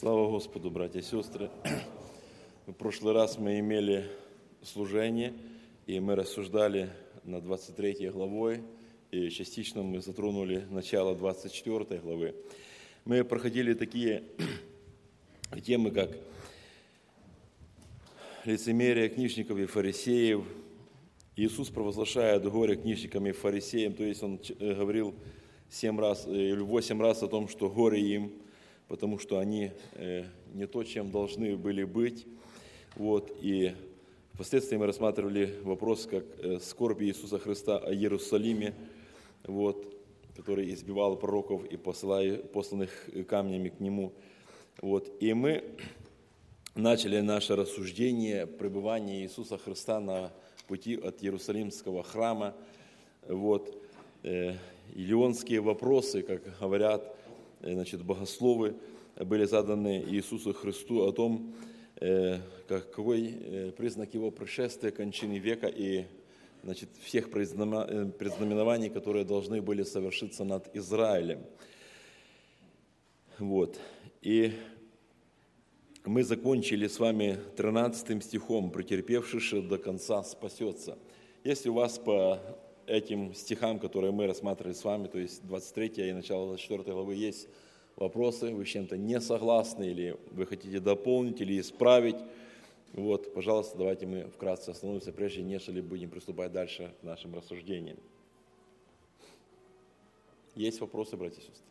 Слава Господу, братья и сестры. В прошлый раз мы имели служение, и мы рассуждали над 23 главой, и частично мы затронули начало 24 главы. Мы проходили такие темы, как лицемерие книжников и фарисеев. Иисус провозглашает горе книжникам и фарисеям, то есть Он говорил 7 раз или 8 раз о том, что горе им, потому что они не то, чем должны были быть. И впоследствии мы рассматривали вопрос, как скорбь Иисуса Христа о Иерусалиме, который избивал пророков и посланных камнями к Нему. И мы начали наше рассуждение пребывания Иисуса Христа на пути от Иерусалимского храма. Илионские вопросы, как говорят богословы, были заданы Иисусу Христу о том, какой признак Его пришествия, кончины века и всех предзнаменований, которые должны были совершиться над Израилем. И мы закончили с вами 13 стихом: «Претерпевший до конца спасется». Если у вас по этим стихам, которые мы рассматривали с вами, то есть 23 и начало 24 главы, есть вопросы, вы с чем-то не согласны, или вы хотите дополнить, или исправить, пожалуйста, давайте мы вкратце остановимся, прежде нежели будем приступать дальше к нашим рассуждениям. Есть вопросы, братья и сестры?